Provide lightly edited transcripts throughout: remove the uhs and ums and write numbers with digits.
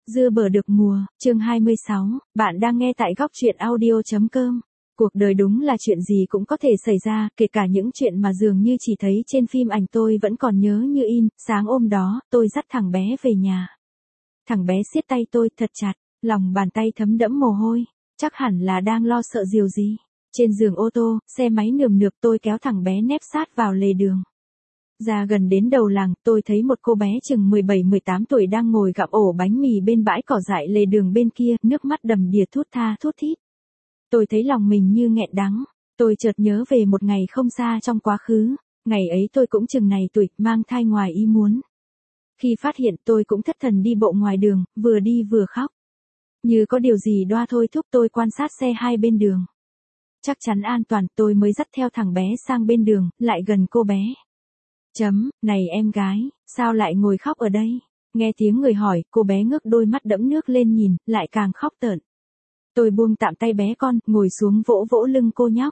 Dưa bở được mùa, chương 26, bạn đang nghe tại góc truyện audio.com. Cuộc đời đúng là chuyện gì cũng có thể xảy ra, kể cả những chuyện mà dường như chỉ thấy trên phim ảnh. Tôi vẫn còn nhớ như in, sáng hôm đó, tôi dắt thằng bé về nhà. Thằng bé siết tay tôi thật chặt, lòng bàn tay thấm đẫm mồ hôi, chắc hẳn là đang lo sợ điều gì. Trên giường ô tô, xe máy nườm nượp, tôi kéo thằng bé nép sát vào lề đường. Ra gần đến đầu làng, tôi thấy một cô bé chừng 17-18 tuổi đang ngồi gặm ổ bánh mì bên bãi cỏ dại lề đường bên kia, nước mắt đầm đìa thút tha thút thít. Tôi thấy lòng mình như nghẹn đắng, tôi chợt nhớ về một ngày không xa trong quá khứ, ngày ấy tôi cũng chừng này tuổi, mang thai ngoài ý muốn. Khi phát hiện tôi cũng thất thần đi bộ ngoài đường, vừa đi vừa khóc. Như có điều gì đoa thôi thúc tôi quan sát xe hai bên đường. Chắc chắn an toàn, tôi mới dắt theo thằng bé sang bên đường, lại gần cô bé. Này em gái, sao lại ngồi khóc ở đây? Nghe tiếng người hỏi, cô bé ngước đôi mắt đẫm nước lên nhìn, lại càng khóc tởn. Tôi buông tạm tay bé con, ngồi xuống vỗ vỗ lưng cô nhóc.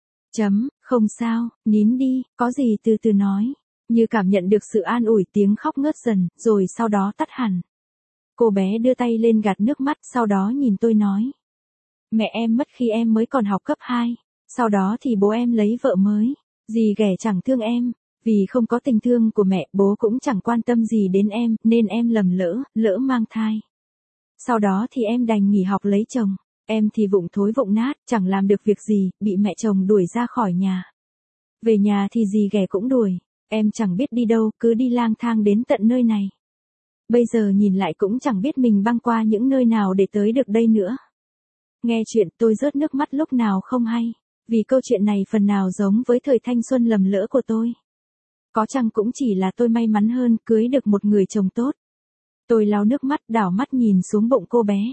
Không sao, nín đi, có gì từ từ nói. Như cảm nhận được sự an ủi, tiếng khóc ngớt dần, rồi sau đó tắt hẳn. Cô bé đưa tay lên gạt nước mắt, sau đó nhìn tôi nói. Mẹ em mất khi em mới còn học cấp 2, sau đó thì bố em lấy vợ mới. Dì ghẻ chẳng thương em. Vì không có tình thương của mẹ, bố cũng chẳng quan tâm gì đến em, nên em lầm lỡ mang thai. Sau đó thì em đành nghỉ học lấy chồng. Em thì vụng thối vụng nát, chẳng làm được việc gì, bị mẹ chồng đuổi ra khỏi nhà. Về nhà thì dì ghẻ cũng đuổi. Em chẳng biết đi đâu, cứ đi lang thang đến tận nơi này. Bây giờ nhìn lại cũng chẳng biết mình băng qua những nơi nào để tới được đây nữa. Nghe chuyện tôi rớt nước mắt lúc nào không hay. Vì câu chuyện này phần nào giống với thời thanh xuân lầm lỡ của tôi. Có chăng cũng chỉ là tôi may mắn hơn, cưới được một người chồng tốt. Tôi lau nước mắt, đảo mắt nhìn xuống bụng cô bé.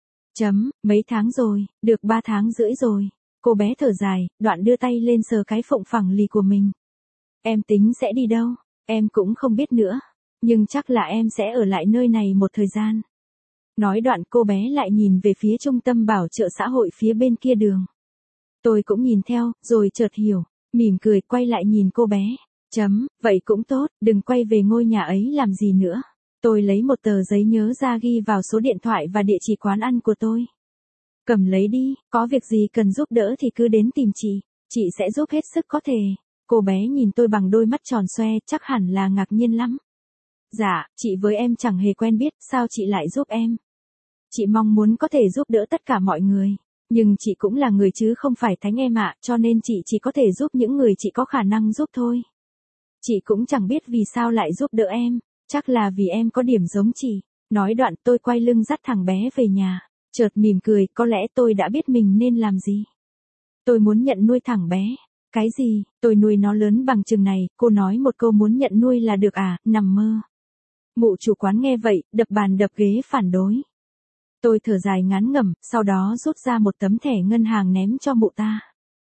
Mấy tháng rồi, được 3 tháng rưỡi rồi. Cô bé thở dài, đoạn đưa tay lên sờ cái phụng phẳng lì của mình. Em tính sẽ đi đâu? Em cũng không biết nữa. Nhưng chắc là em sẽ ở lại nơi này một thời gian. Nói đoạn cô bé lại nhìn về phía trung tâm bảo trợ xã hội phía bên kia đường. Tôi cũng nhìn theo, rồi chợt hiểu, mỉm cười quay lại nhìn cô bé. Vậy cũng tốt, đừng quay về ngôi nhà ấy làm gì nữa. Tôi lấy một tờ giấy nhớ ra ghi vào số điện thoại và địa chỉ quán ăn của tôi. Cầm lấy đi, có việc gì cần giúp đỡ thì cứ đến tìm chị sẽ giúp hết sức có thể. Cô bé nhìn tôi bằng đôi mắt tròn xoe, chắc hẳn là ngạc nhiên lắm. Dạ, chị với em chẳng hề quen biết, sao chị lại giúp em? Chị mong muốn có thể giúp đỡ tất cả mọi người. Nhưng chị cũng là người chứ không phải thánh em ạ, cho nên chị chỉ có thể giúp những người chị có khả năng giúp thôi. Chị cũng chẳng biết vì sao lại giúp đỡ em, chắc là vì em có điểm giống chị. Nói đoạn tôi quay lưng dắt thằng bé về nhà, chợt mỉm cười, có lẽ tôi đã biết mình nên làm gì. Tôi muốn nhận nuôi thằng bé. Cái gì, tôi nuôi nó lớn bằng chừng này, cô nói một câu muốn nhận nuôi là được à, nằm mơ. Mụ chủ quán nghe vậy, đập bàn đập ghế phản đối. Tôi thở dài ngán ngẩm, sau đó rút ra một tấm thẻ ngân hàng ném cho mụ ta.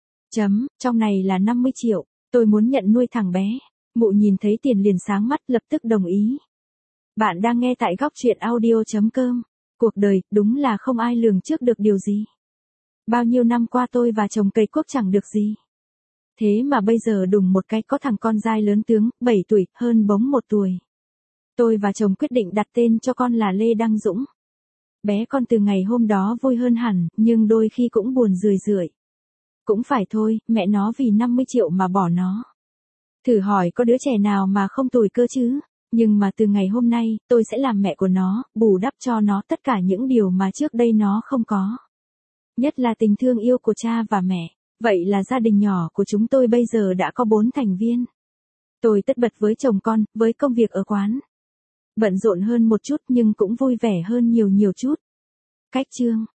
Trong này là 50 triệu, tôi muốn nhận nuôi thằng bé. Mụ nhìn thấy tiền liền sáng mắt, lập tức đồng ý. Bạn đang nghe tại góc truyện audio.com. Cuộc đời, đúng là không ai lường trước được điều gì. Bao nhiêu năm qua tôi và chồng cày cuốc chẳng được gì. Thế mà bây giờ đùng một cái có thằng con trai lớn tướng, 7 tuổi, hơn bóng 1 tuổi. Tôi và chồng quyết định đặt tên cho con là Lê Đăng Dũng. Bé con từ ngày hôm đó vui hơn hẳn, nhưng đôi khi cũng buồn rười rượi. Cũng phải thôi, mẹ nó vì 50 triệu mà bỏ nó. Thử hỏi có đứa trẻ nào mà không tồi cơ chứ? Nhưng mà từ ngày hôm nay, tôi sẽ làm mẹ của nó, bù đắp cho nó tất cả những điều mà trước đây nó không có. Nhất là tình thương yêu của cha và mẹ. Vậy là gia đình nhỏ của chúng tôi bây giờ đã có 4 thành viên. Tôi tất bật với chồng con, với công việc ở quán. Bận rộn hơn một chút nhưng cũng vui vẻ hơn nhiều chút. Cách chương